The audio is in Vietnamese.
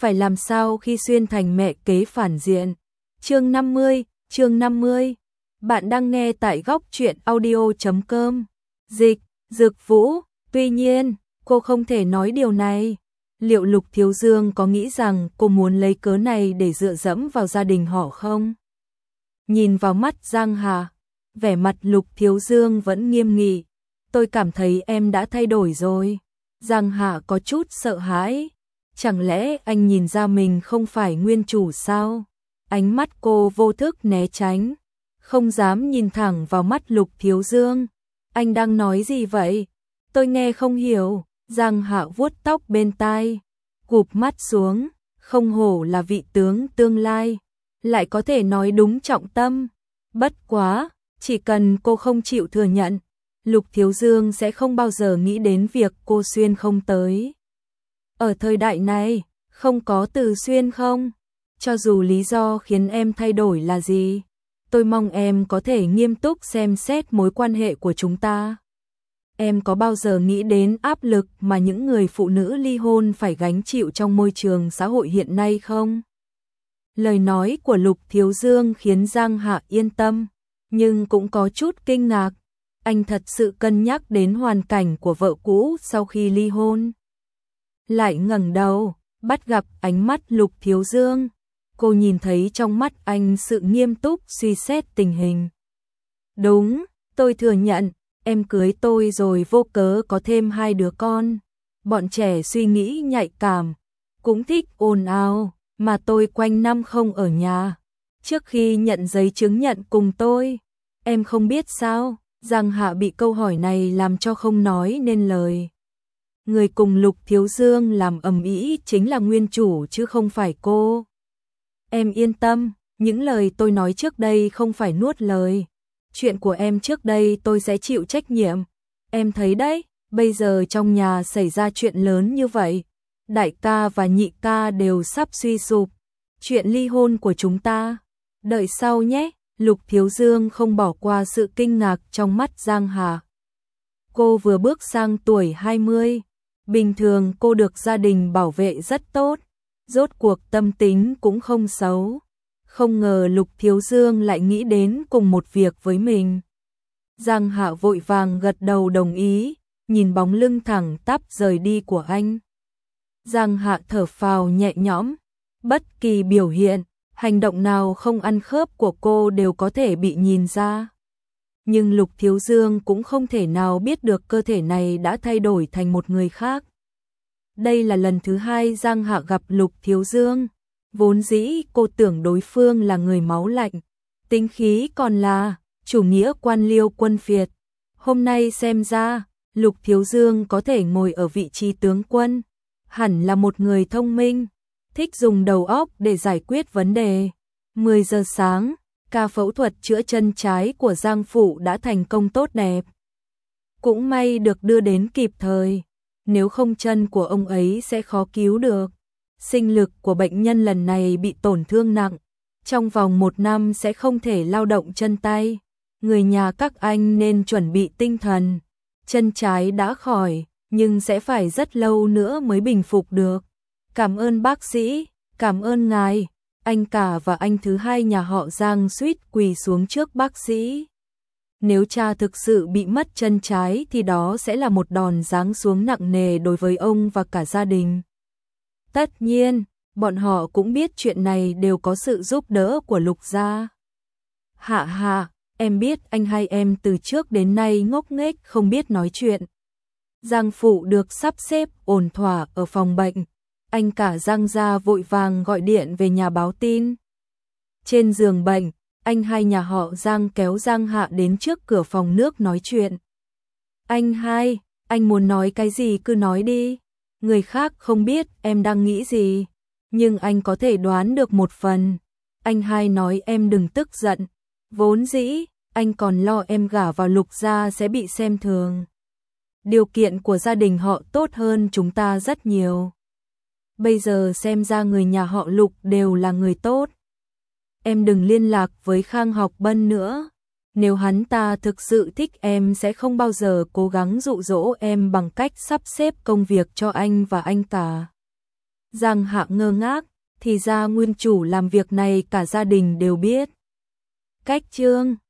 phải làm sao khi xuyên thành mẹ kế phản diện. Chương 50. Bạn đang nghe tại góc truyện audio.com. Dịch, Dực Vũ, tuy nhiên, cô không thể nói điều này. Liệu Lục Thiếu Dương có nghĩ rằng cô muốn lấy cớ này để dựa dẫm vào gia đình họ không? Nhìn vào mắt Giang Hà, vẻ mặt Lục Thiếu Dương vẫn nghiêm nghị. Tôi cảm thấy em đã thay đổi rồi. Giang Hà có chút sợ hãi. Chẳng lẽ anh nhìn ra mình không phải nguyên chủ sao? Ánh mắt cô vô thức né tránh, không dám nhìn thẳng vào mắt Lục Thiếu Dương. Anh đang nói gì vậy? Tôi nghe không hiểu. Giang Hạ vuốt tóc bên tai, cụp mắt xuống, không hổ là vị tướng tương lai, lại có thể nói đúng trọng tâm. Bất quá, chỉ cần cô không chịu thừa nhận, Lục Thiếu Dương sẽ không bao giờ nghĩ đến việc cô xuyên không tới. Ở thời đại này, không có từ xuyên không. Cho dù lý do khiến em thay đổi là gì, tôi mong em có thể nghiêm túc xem xét mối quan hệ của chúng ta. Em có bao giờ nghĩ đến áp lực mà những người phụ nữ ly hôn phải gánh chịu trong môi trường xã hội hiện nay không? Lời nói của Lục Thiếu Dương khiến Giang Hạ yên tâm, nhưng cũng có chút kinh ngạc. Anh thật sự cân nhắc đến hoàn cảnh của vợ cũ sau khi ly hôn. Lại ngẩng đầu, bắt gặp ánh mắt Lục Thiếu Dương. Cô nhìn thấy trong mắt anh sự nghiêm túc suy xét tình hình. Đúng, tôi thừa nhận, em cưới tôi rồi vô cớ có thêm 2 đứa con. Bọn trẻ suy nghĩ nhạy cảm, cũng thích ồn ào, mà tôi quanh năm không ở nhà. Trước khi nhận giấy chứng nhận cùng tôi, em không biết sao? Giang Hạ bị câu hỏi này làm cho không nói nên lời. Người cùng Lục Thiếu Dương làm ầm ĩ chính là nguyên chủ chứ không phải cô. Em yên tâm, những lời tôi nói trước đây không phải nuốt lời. Chuyện của em trước đây tôi sẽ chịu trách nhiệm. Em thấy đấy, bây giờ trong nhà xảy ra chuyện lớn như vậy. Đại ca và nhị ca đều sắp suy sụp. Chuyện ly hôn của chúng ta, đợi sau nhé. Lục Thiếu Dương không bỏ qua sự kinh ngạc trong mắt Giang Hà. Cô vừa bước sang tuổi 20. Bình thường cô được gia đình bảo vệ rất tốt. Rốt cuộc tâm tính cũng không xấu. Không ngờ Lục Thiếu Dương lại nghĩ đến cùng một việc với mình. Giang Hạ vội vàng gật đầu đồng ý, nhìn bóng lưng thẳng tắp rời đi của anh. Giang Hạ thở phào nhẹ nhõm, bất kỳ biểu hiện, hành động nào không ăn khớp của cô đều có thể bị nhìn ra. Nhưng Lục Thiếu Dương cũng không thể nào biết được cơ thể này đã thay đổi thành một người khác. Đây là lần thứ 2 Giang Hạ gặp Lục Thiếu Dương. Vốn dĩ cô tưởng đối phương là người máu lạnh, tính khí còn là chủ nghĩa quan liêu quân phiệt. Hôm nay xem ra, Lục Thiếu Dương có thể ngồi ở vị trí tướng quân, hẳn là một người thông minh, thích dùng đầu óc để giải quyết vấn đề. 10 giờ sáng, ca phẫu thuật chữa chân trái của Giang Phụ đã thành công tốt đẹp. Cũng may được đưa đến kịp thời, nếu không chân của ông ấy sẽ khó cứu được. Sinh lực của bệnh nhân lần này bị tổn thương nặng, trong vòng 1 năm sẽ không thể lao động chân tay. Người nhà các anh nên chuẩn bị tinh thần. Chân trái đã khỏi, nhưng sẽ phải rất lâu nữa mới bình phục được. Cảm ơn bác sĩ, cảm ơn ngài. Anh cả và anh thứ hai nhà họ Giang suýt quỳ xuống trước bác sĩ. Nếu cha thực sự bị mất chân trái thì đó sẽ là một đòn giáng xuống nặng nề đối với ông và cả gia đình. Tất nhiên, bọn họ cũng biết chuyện này đều có sự giúp đỡ của Lục gia. Hạ Hạ, em biết anh hai em từ trước đến nay ngốc nghếch không biết nói chuyện. Giang Phụ được sắp xếp ổn thỏa ở phòng bệnh. Anh cả Giang gia vội vàng gọi điện về nhà báo tin. Trên giường bệnh, anh hai nhà họ Giang kéo Giang Hạ đến trước cửa phòng nước nói chuyện. Anh hai, anh muốn nói cái gì cứ nói đi. Người khác không biết em đang nghĩ gì, nhưng anh có thể đoán được một phần. Anh hai nói em đừng tức giận. Vốn dĩ, anh còn lo em gả vào Lục gia sẽ bị xem thường. Điều kiện của gia đình họ tốt hơn chúng ta rất nhiều. Bây giờ xem ra người nhà họ Lục đều là người tốt. Em đừng liên lạc với Khang Học Bân nữa. Nếu hắn ta thực sự thích em sẽ không bao giờ cố gắng dụ dỗ em bằng cách sắp xếp công việc cho anh và anh cả. Giang Hạ ngơ ngác, thì ra nguyên chủ làm việc này cả gia đình đều biết. Cách chương